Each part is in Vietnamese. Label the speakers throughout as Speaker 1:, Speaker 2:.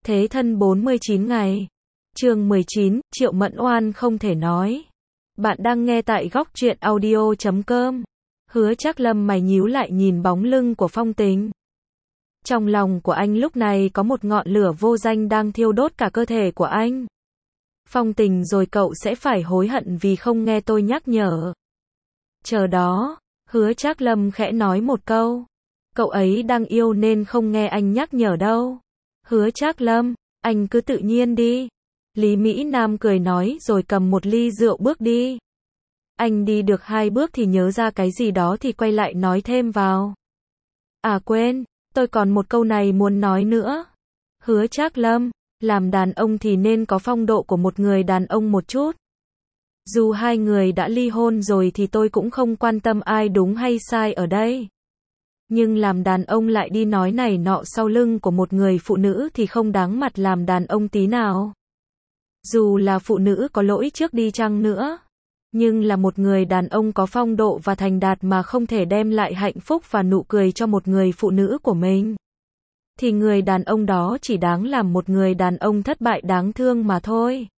Speaker 1: Thế thân 49 ngày. Chương 19, Triệu Mẫn Oan không thể nói. Bạn đang nghe tại góc truyện audio.com. Hứa Trác Lâm mày nhíu lại nhìn bóng lưng của Phong Tình. Trong lòng của anh lúc này có một ngọn lửa vô danh đang thiêu đốt cả cơ thể của anh. Phong Tình rồi cậu sẽ phải hối hận vì không nghe tôi nhắc nhở. Chờ đó, Hứa Trác Lâm khẽ nói một câu. Cậu ấy đang yêu nên không nghe anh nhắc nhở đâu. Hứa Trác Lâm, anh cứ tự nhiên đi. Lý Mỹ Nam cười nói rồi cầm một ly rượu bước đi. Anh đi được 2 bước thì nhớ ra cái gì đó thì quay lại nói thêm vào. À quên, tôi còn một câu này muốn nói nữa. Hứa Trác Lâm, làm đàn ông thì nên có phong độ của một người đàn ông một chút. Dù hai người đã ly hôn rồi thì tôi cũng không quan tâm ai đúng hay sai ở đây. Nhưng làm đàn ông lại đi nói này nọ sau lưng của một người phụ nữ thì không đáng mặt làm đàn ông tí nào. Dù là phụ nữ có lỗi trước đi chăng nữa, nhưng là một người đàn ông có phong độ và thành đạt mà không thể đem lại hạnh phúc và nụ cười cho một người phụ nữ của mình, thì người đàn ông đó chỉ đáng làm một người đàn ông thất bại đáng thương mà thôi.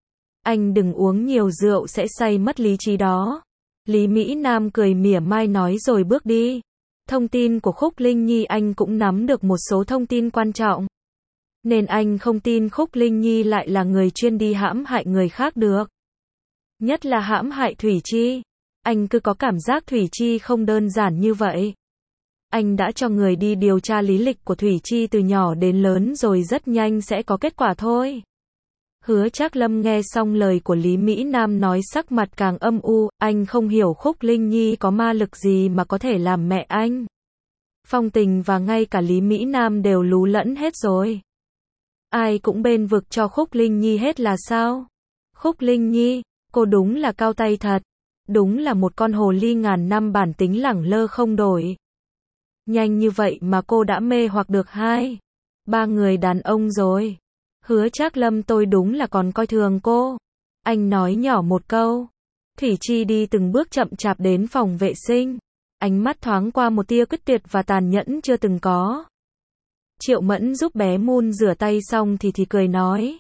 Speaker 1: Anh đừng uống nhiều rượu sẽ say mất lý trí đó. Lý Mỹ Nam cười mỉa mai nói rồi bước đi. Thông tin của Khúc Linh Nhi anh cũng nắm được một số thông tin quan trọng. Nên anh không tin Khúc Linh Nhi lại là người chuyên đi hãm hại người khác được. Nhất là hãm hại Thủy Chi. Anh cứ có cảm giác Thủy Chi không đơn giản như vậy. Anh đã cho người đi điều tra lý lịch của Thủy Chi từ nhỏ đến lớn rồi rất nhanh sẽ có kết quả thôi. Hứa Trác Lâm nghe xong lời của Lý Mỹ Nam nói sắc mặt càng âm u, anh không hiểu Khúc Linh Nhi có ma lực gì mà có thể làm mẹ anh. Phong Tình và ngay cả Lý Mỹ Nam đều lú lẫn hết rồi. Ai cũng bên vực cho Khúc Linh Nhi hết là sao? Khúc Linh Nhi, cô đúng là cao tay thật. Đúng là một con hồ ly ngàn năm bản tính lẳng lơ không đổi. Nhanh như vậy mà cô đã mê hoặc được 2-3 người đàn ông rồi. Hứa Trác Lâm tôi đúng là còn coi thường cô. Anh nói nhỏ một câu. Thủy Chi đi từng bước chậm chạp đến phòng vệ sinh. Ánh mắt thoáng qua một tia quyết tuyệt và tàn nhẫn chưa từng có. Triệu Mẫn giúp bé Moon rửa tay xong thì cười nói.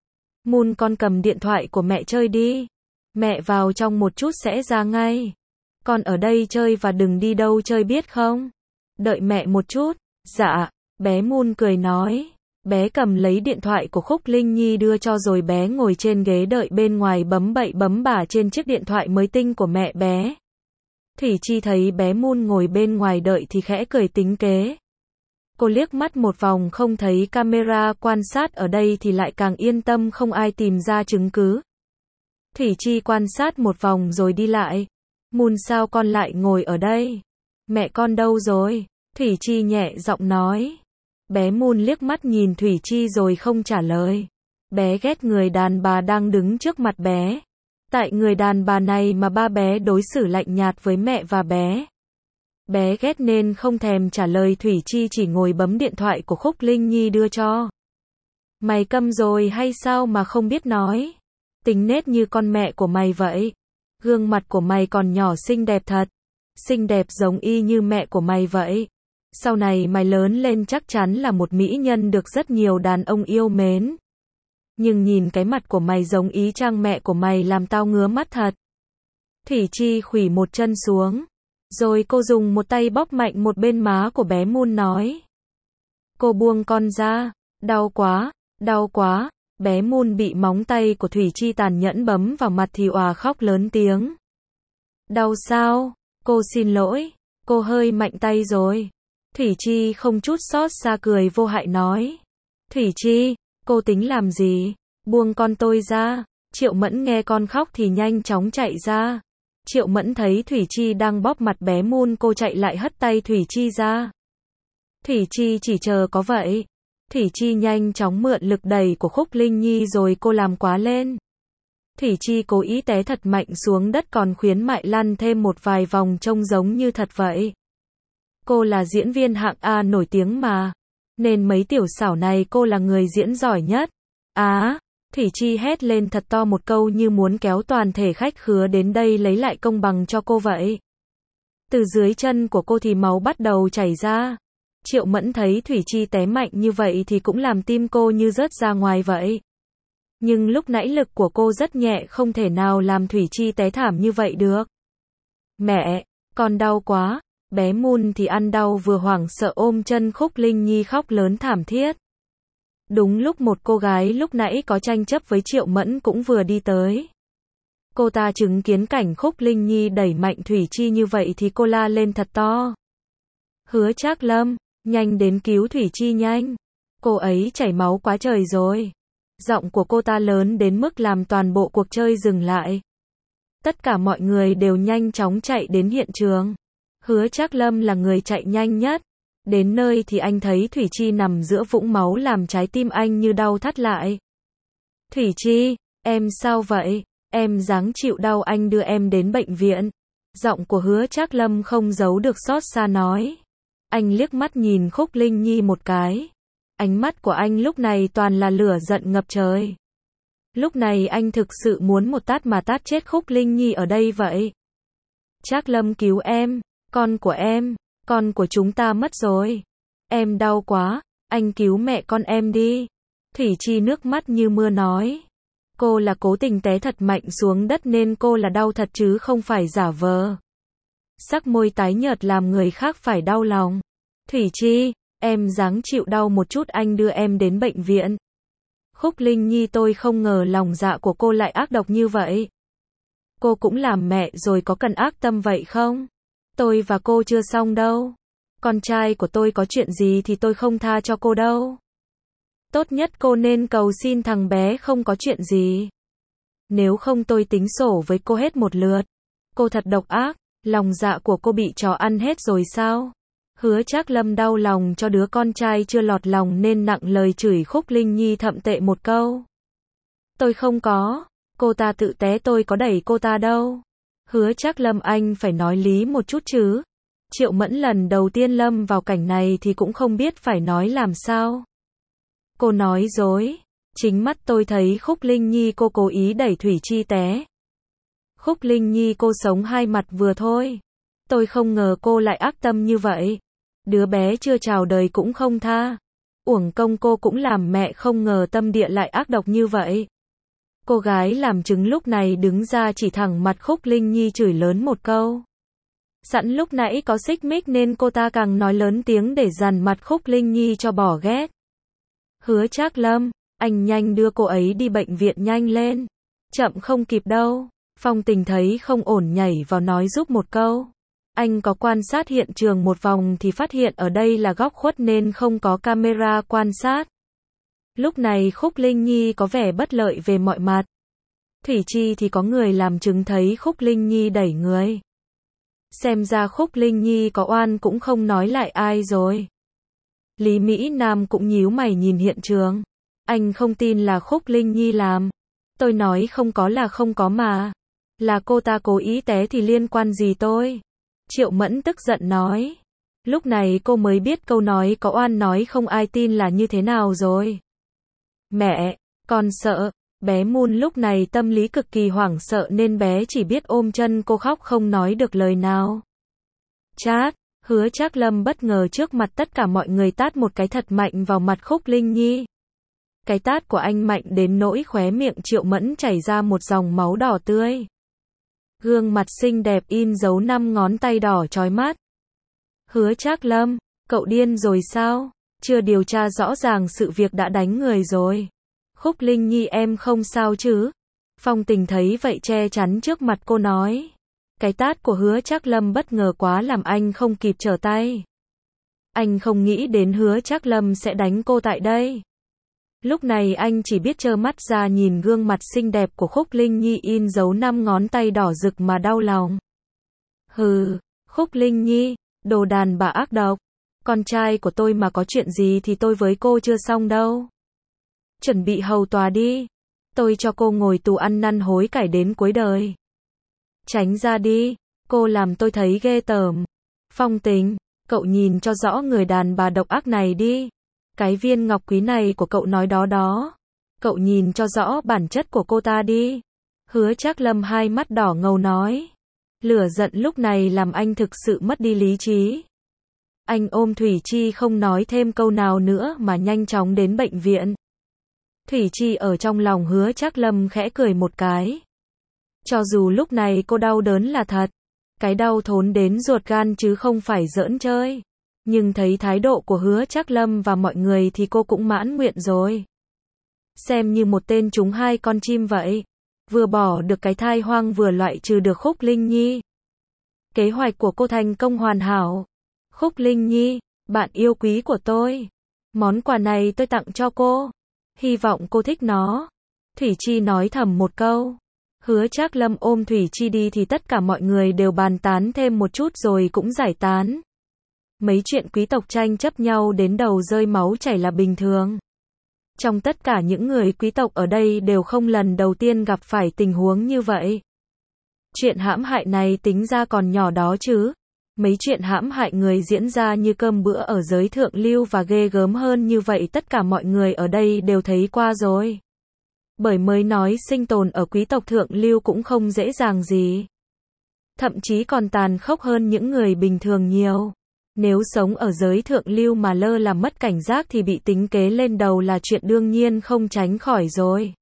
Speaker 1: Moon con cầm điện thoại của mẹ chơi đi. Mẹ vào trong một chút sẽ ra ngay. Con ở đây chơi và đừng đi đâu chơi biết không? Đợi mẹ một chút. Dạ, bé Moon cười nói. Bé cầm lấy điện thoại của Khúc Linh Nhi đưa cho rồi bé ngồi trên ghế đợi bên ngoài bấm bậy bấm bả trên chiếc điện thoại mới tinh của mẹ bé. Thủy Chi thấy bé Moon ngồi bên ngoài đợi thì khẽ cười tính kế. Cô liếc mắt một vòng không thấy camera quan sát ở đây thì lại càng yên tâm không ai tìm ra chứng cứ. Thủy Chi quan sát một vòng rồi đi lại. Moon sao con lại ngồi ở đây? Mẹ con đâu rồi? Thủy Chi nhẹ giọng nói. Bé Moon liếc mắt nhìn Thủy Chi rồi không trả lời. Bé ghét người đàn bà đang đứng trước mặt bé. Tại người đàn bà này mà ba bé đối xử lạnh nhạt với mẹ và bé. Bé ghét nên không thèm trả lời Thủy Chi chỉ ngồi bấm điện thoại của Khúc Linh Nhi đưa cho. Mày câm rồi hay sao mà không biết nói? Tính nết như con mẹ của mày vậy. Gương mặt của mày còn nhỏ xinh đẹp thật. Xinh đẹp giống y như mẹ của mày vậy. Sau này mày lớn lên chắc chắn là một mỹ nhân được rất nhiều đàn ông yêu mến. Nhưng nhìn cái mặt của mày giống ý chang mẹ của mày làm tao ngứa mắt thật. Thủy Chi khuỵu một chân xuống. Rồi cô dùng một tay bóp mạnh một bên má của bé Moon nói. Cô buông con ra. Đau quá, đau quá. Bé Moon bị móng tay của Thủy Chi tàn nhẫn bấm vào mặt thì òa khóc lớn tiếng. Đau sao? Cô xin lỗi. Cô hơi mạnh tay rồi. Thủy Chi không chút xót xa cười vô hại nói. Thủy Chi, cô tính làm gì? Buông con tôi ra. Triệu Mẫn nghe con khóc thì nhanh chóng chạy ra. Triệu Mẫn thấy Thủy Chi đang bóp mặt bé Moon cô chạy lại hất tay Thủy Chi ra. Thủy Chi chỉ chờ có vậy. Thủy Chi nhanh chóng mượn lực đẩy của Khúc Linh Nhi rồi cô làm quá lên. Thủy Chi cố ý té thật mạnh xuống đất còn khuyến mại lăn thêm một vài vòng trông giống như thật vậy. Cô là diễn viên hạng A nổi tiếng mà. Nên mấy tiểu xảo này cô là người diễn giỏi nhất. Thủy Chi hét lên thật to một câu như muốn kéo toàn thể khách khứa đến đây lấy lại công bằng cho cô vậy. Từ dưới chân của cô thì máu bắt đầu chảy ra. Triệu Mẫn thấy Thủy Chi té mạnh như vậy thì cũng làm tim cô như rớt ra ngoài vậy. Nhưng lúc nãy lực của cô rất nhẹ, không thể nào làm Thủy Chi té thảm như vậy được. Mẹ, con đau quá. Bé Moon thì ăn đau vừa hoảng sợ ôm chân Khúc Linh Nhi khóc lớn thảm thiết. Đúng lúc một cô gái lúc nãy có tranh chấp với Triệu Mẫn cũng vừa đi tới. Cô ta chứng kiến cảnh Khúc Linh Nhi đẩy mạnh Thủy Chi như vậy thì cô la lên thật to. Hứa Trác Lâm, nhanh đến cứu Thủy Chi nhanh. Cô ấy chảy máu quá trời rồi. Giọng của cô ta lớn đến mức làm toàn bộ cuộc chơi dừng lại. Tất cả mọi người đều nhanh chóng chạy đến hiện trường. Hứa Trác Lâm là người chạy nhanh nhất. Đến nơi thì anh thấy Thủy Chi nằm giữa vũng máu làm trái tim anh như đau thắt lại. Thủy Chi, em sao vậy? Em ráng chịu đau, anh đưa em đến bệnh viện. Giọng của Hứa Trác Lâm không giấu được xót xa nói. Anh liếc mắt nhìn Khúc Linh Nhi một cái. Ánh mắt của anh lúc này toàn là lửa giận ngập trời. Lúc này anh thực sự muốn một tát mà tát chết Khúc Linh Nhi ở đây vậy. Trác Lâm cứu em, con của chúng ta mất rồi. Em đau quá, anh cứu mẹ con em đi. Thủy Chi nước mắt như mưa nói. Cô là cố tình té thật mạnh xuống đất nên cô là đau thật chứ không phải giả vờ. Sắc môi tái nhợt làm người khác phải đau lòng. Thủy Chi, em ráng chịu đau một chút, anh đưa em đến bệnh viện. Khúc Linh Nhi, tôi không ngờ lòng dạ của cô lại ác độc như vậy. Cô cũng làm mẹ rồi, có cần ác tâm vậy không? Tôi và cô chưa xong đâu. Con trai của tôi có chuyện gì thì tôi không tha cho cô đâu. Tốt nhất cô nên cầu xin thằng bé không có chuyện gì. Nếu không tôi tính sổ với cô hết một lượt. Cô thật độc ác, lòng dạ của cô bị chó ăn hết rồi sao? Hứa Trác Lâm đau lòng cho đứa con trai chưa lọt lòng nên nặng lời chửi Khúc Linh Nhi thậm tệ một câu. Tôi không có, cô ta tự té, tôi có đẩy cô ta đâu. Hứa Trác Lâm, anh phải nói lý một chút chứ. Triệu Mẫn lần đầu tiên lâm vào cảnh này thì cũng không biết phải nói làm sao. Cô nói dối. Chính mắt tôi thấy Khúc Linh Nhi cô cố ý đẩy Thủy Chi té. Khúc Linh Nhi cô sống hai mặt vừa thôi. Tôi không ngờ cô lại ác tâm như vậy. Đứa bé chưa chào đời cũng không tha. Uổng công cô cũng làm mẹ, không ngờ tâm địa lại ác độc như vậy. Cô gái làm chứng lúc này đứng ra chỉ thẳng mặt Khúc Linh Nhi chửi lớn một câu. Sẵn lúc nãy có xích mích nên cô ta càng nói lớn tiếng để dằn mặt Khúc Linh Nhi cho bỏ ghét. Hứa Trác Lâm, anh nhanh đưa cô ấy đi bệnh viện nhanh lên. Chậm không kịp đâu. Phong Tình thấy không ổn nhảy vào nói giúp một câu. Anh có quan sát hiện trường một vòng thì phát hiện ở đây là góc khuất nên không có camera quan sát. Lúc này Khúc Linh Nhi có vẻ bất lợi về mọi mặt. Thủy Chi thì có người làm chứng thấy Khúc Linh Nhi đẩy người. Xem ra Khúc Linh Nhi có oan cũng không nói lại ai rồi. Lý Mỹ Nam cũng nhíu mày nhìn hiện trường. Anh không tin là Khúc Linh Nhi làm. Tôi nói không có là không có mà. Là cô ta cố ý té thì liên quan gì tôi? Triệu Mẫn tức giận nói. Lúc này cô mới biết câu nói có oan nói không ai tin là như thế nào rồi. Mẹ, con sợ. Bé Moon lúc này tâm lý cực kỳ hoảng sợ nên bé chỉ biết ôm chân cô khóc không nói được lời nào. Chát, Hứa Trác Lâm bất ngờ trước mặt tất cả mọi người tát một cái thật mạnh vào mặt Khúc Linh Nhi. Cái tát của anh mạnh đến nỗi khóe miệng Triệu Mẫn chảy ra một dòng máu đỏ tươi. Gương mặt xinh đẹp in dấu 5 ngón tay đỏ chói mắt. Hứa Trác Lâm, cậu điên rồi sao? Chưa điều tra rõ ràng sự việc đã đánh người rồi. Khúc Linh Nhi em không sao chứ? Phong Tình thấy vậy che chắn trước mặt cô nói. Cái tát của Hứa Trác Lâm bất ngờ quá làm anh không kịp trở tay. Anh không nghĩ đến Hứa Trác Lâm sẽ đánh cô tại đây. Lúc này anh chỉ biết trơ mắt ra nhìn gương mặt xinh đẹp của Khúc Linh Nhi in dấu 5 ngón tay đỏ rực mà đau lòng. Hừ, Khúc Linh Nhi, đồ đàn bà ác độc. Con trai của tôi mà có chuyện gì thì tôi với cô chưa xong đâu. Chuẩn bị hầu tòa đi. Tôi cho cô ngồi tù ăn năn hối cải đến cuối đời. Tránh ra đi, cô làm tôi thấy ghê tởm. Phong Tình, cậu nhìn cho rõ người đàn bà độc ác này đi. Cái viên ngọc quý này của cậu nói đó đó. Cậu nhìn cho rõ bản chất của cô ta đi. Hứa Trác Lâm hai mắt đỏ ngầu nói. Lửa giận lúc này làm anh thực sự mất đi lý trí. Anh ôm Thủy Chi không nói thêm câu nào nữa mà nhanh chóng đến bệnh viện. Thủy Chi ở trong lòng Hứa Trác Lâm khẽ cười một cái. Cho dù lúc này cô đau đớn là thật, cái đau thốn đến ruột gan chứ không phải giỡn chơi. Nhưng thấy thái độ của Hứa Trác Lâm và mọi người thì cô cũng mãn nguyện rồi. Xem như một tên trúng hai con chim vậy. Vừa bỏ được cái thai hoang vừa loại trừ được Khúc Linh Nhi. Kế hoạch của cô thành công hoàn hảo. Khúc Linh Nhi, bạn yêu quý của tôi. Món quà này tôi tặng cho cô. Hy vọng cô thích nó. Thủy Chi nói thầm một câu. Hứa Trác Lâm ôm Thủy Chi đi thì tất cả mọi người đều bàn tán thêm một chút rồi cũng giải tán. Mấy chuyện quý tộc tranh chấp nhau đến đầu rơi máu chảy là bình thường. Trong tất cả những người quý tộc ở đây đều không lần đầu tiên gặp phải tình huống như vậy. Chuyện hãm hại này tính ra còn nhỏ đó chứ. Mấy chuyện hãm hại người diễn ra như cơm bữa ở giới thượng lưu và ghê gớm hơn như vậy tất cả mọi người ở đây đều thấy qua rồi. Bởi mới nói sinh tồn ở quý tộc thượng lưu cũng không dễ dàng gì. Thậm chí còn tàn khốc hơn những người bình thường nhiều. Nếu sống ở giới thượng lưu mà lơ là mất cảnh giác thì bị tính kế lên đầu là chuyện đương nhiên không tránh khỏi rồi.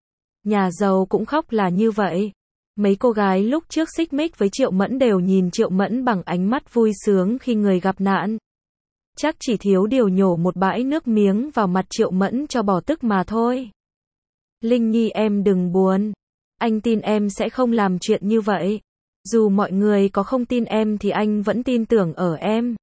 Speaker 1: Nhà giàu cũng khóc là như vậy. Mấy cô gái lúc trước xích mích với Triệu Mẫn đều nhìn Triệu Mẫn bằng ánh mắt vui sướng khi người gặp nạn. Chắc chỉ thiếu điều nhổ một bãi nước miếng vào mặt Triệu Mẫn cho bỏ tức mà thôi. Linh Nhi em đừng buồn. Anh tin em sẽ không làm chuyện như vậy. Dù mọi người có không tin em thì anh vẫn tin tưởng ở em.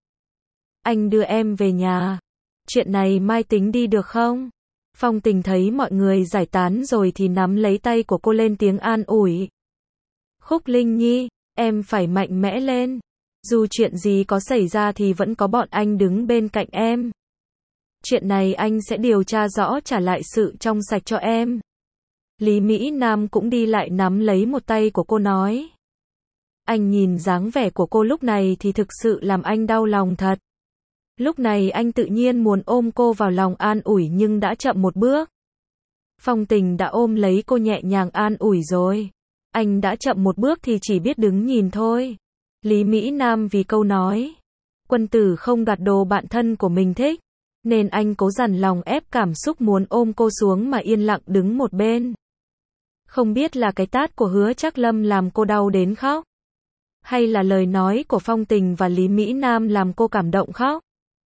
Speaker 1: Anh đưa em về nhà. Chuyện này mai tính đi được không? Phong Tình thấy mọi người giải tán rồi thì nắm lấy tay của cô lên tiếng an ủi. Khúc Linh Nhi, em phải mạnh mẽ lên. Dù chuyện gì có xảy ra thì vẫn có bọn anh đứng bên cạnh em. Chuyện này anh sẽ điều tra rõ trả lại sự trong sạch cho em. Lý Mỹ Nam cũng đi lại nắm lấy một tay của cô nói. Anh nhìn dáng vẻ của cô lúc này thì thực sự làm anh đau lòng thật. Lúc này anh tự nhiên muốn ôm cô vào lòng an ủi nhưng đã chậm một bước. Phong Tình đã ôm lấy cô nhẹ nhàng an ủi rồi. Anh đã chậm một bước thì chỉ biết đứng nhìn thôi. Lý Mỹ Nam vì câu nói. Quân tử không đoạt đồ bạn thân của mình thích. Nên anh cố dằn lòng ép cảm xúc muốn ôm cô xuống mà yên lặng đứng một bên. Không biết là cái tát của Hứa Trác Lâm làm cô đau đến khóc. Hay là lời nói của Phong Tình và Lý Mỹ Nam làm cô cảm động khóc.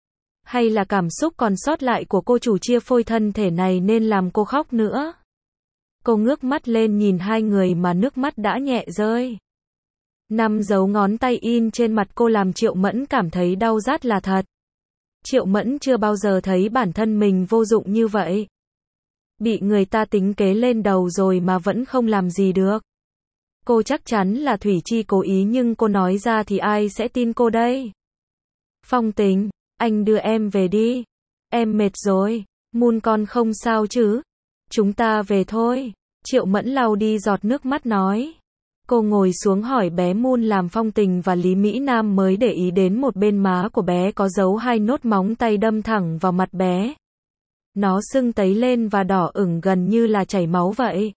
Speaker 1: Hay là cảm xúc còn sót lại của cô chủ chia phôi thân thể này nên làm cô khóc nữa. Cô ngước mắt lên nhìn hai người mà nước mắt đã nhẹ rơi. 5 dấu ngón tay in trên mặt cô làm Triệu Mẫn cảm thấy đau rát là thật. Triệu Mẫn chưa bao giờ thấy bản thân mình vô dụng như vậy. Bị người ta tính kế lên đầu rồi mà vẫn không làm gì được. Cô chắc chắn là Thủy Chi cố ý nhưng cô nói ra thì ai sẽ tin cô đây? Phong Tình, anh đưa em về đi. Em mệt rồi. Moon con không sao chứ? Chúng ta về thôi. Triệu Mẫn lau đi giọt nước mắt nói. Cô ngồi xuống hỏi bé Moon làm Phong Tình và Lý Mỹ Nam mới để ý đến một bên má của bé có dấu 2 nốt móng tay đâm thẳng vào mặt bé. Nó sưng tấy lên và đỏ ửng gần như là chảy máu vậy.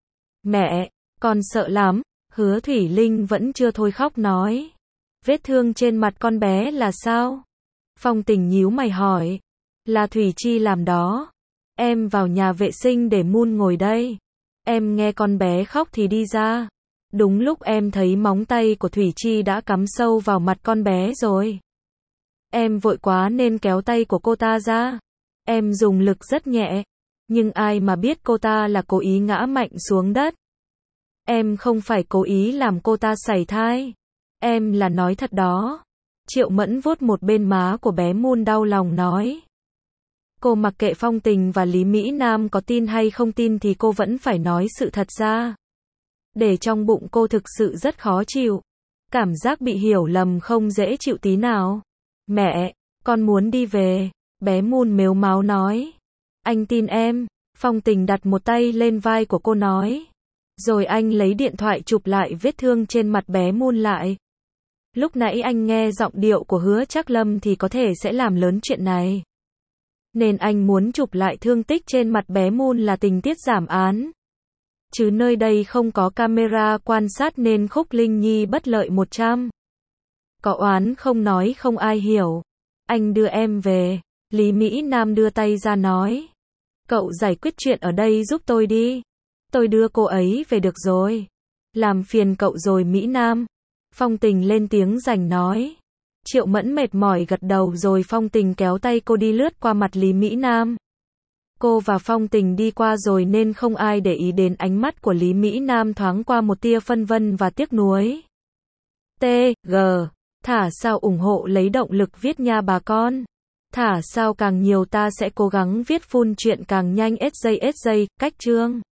Speaker 1: Mẹ, con sợ lắm. Hứa Thủy Linh vẫn chưa thôi khóc nói. Vết thương trên mặt con bé là sao? Phong Tình nhíu mày hỏi. Là Thủy Chi làm đó. Em vào nhà vệ sinh để Moon ngồi đây. Em nghe con bé khóc thì đi ra. Đúng lúc em thấy móng tay của Thủy Chi đã cắm sâu vào mặt con bé rồi. Em vội quá nên kéo tay của cô ta ra. Em dùng lực rất nhẹ. Nhưng ai mà biết cô ta là cố ý ngã mạnh xuống đất. Em không phải cố ý làm cô ta sảy thai. Em là nói thật đó. Triệu Mẫn vuốt một bên má của bé Moon đau lòng nói. Cô mặc kệ Phong Tình và Lý Mỹ Nam có tin hay không tin thì cô vẫn phải nói sự thật ra. Để trong bụng cô thực sự rất khó chịu. Cảm giác bị hiểu lầm không dễ chịu tí nào. Mẹ, con muốn đi về. Bé Moon mếu máo nói. Anh tin em. Phong Tình đặt một tay lên vai của cô nói. Rồi anh lấy điện thoại chụp lại vết thương trên mặt bé Moon lại. Lúc nãy anh nghe giọng điệu của Hứa Trác Lâm thì có thể sẽ làm lớn chuyện này. Nên anh muốn chụp lại thương tích trên mặt bé Moon là tình tiết giảm án. Chứ nơi đây không có camera quan sát nên Khúc Linh Nhi bất lợi 100. Có oán không nói không ai hiểu. Anh đưa em về. Lý Mỹ Nam đưa tay ra nói. Cậu giải quyết chuyện ở đây giúp tôi đi. Tôi đưa cô ấy về được rồi. Làm phiền cậu rồi Mỹ Nam. Phong Tình lên tiếng rảnh nói. Triệu Mẫn mệt mỏi gật đầu rồi Phong Tình kéo tay cô đi lướt qua mặt Lý Mỹ Nam. Cô và Phong Tình đi qua rồi nên không ai để ý đến ánh mắt của Lý Mỹ Nam thoáng qua một tia phân vân và tiếc nuối. T.G. Thả sao ủng hộ lấy động lực viết nha bà con. Thả sao càng nhiều ta sẽ cố gắng viết full chuyện càng nhanh SJ, cách chương.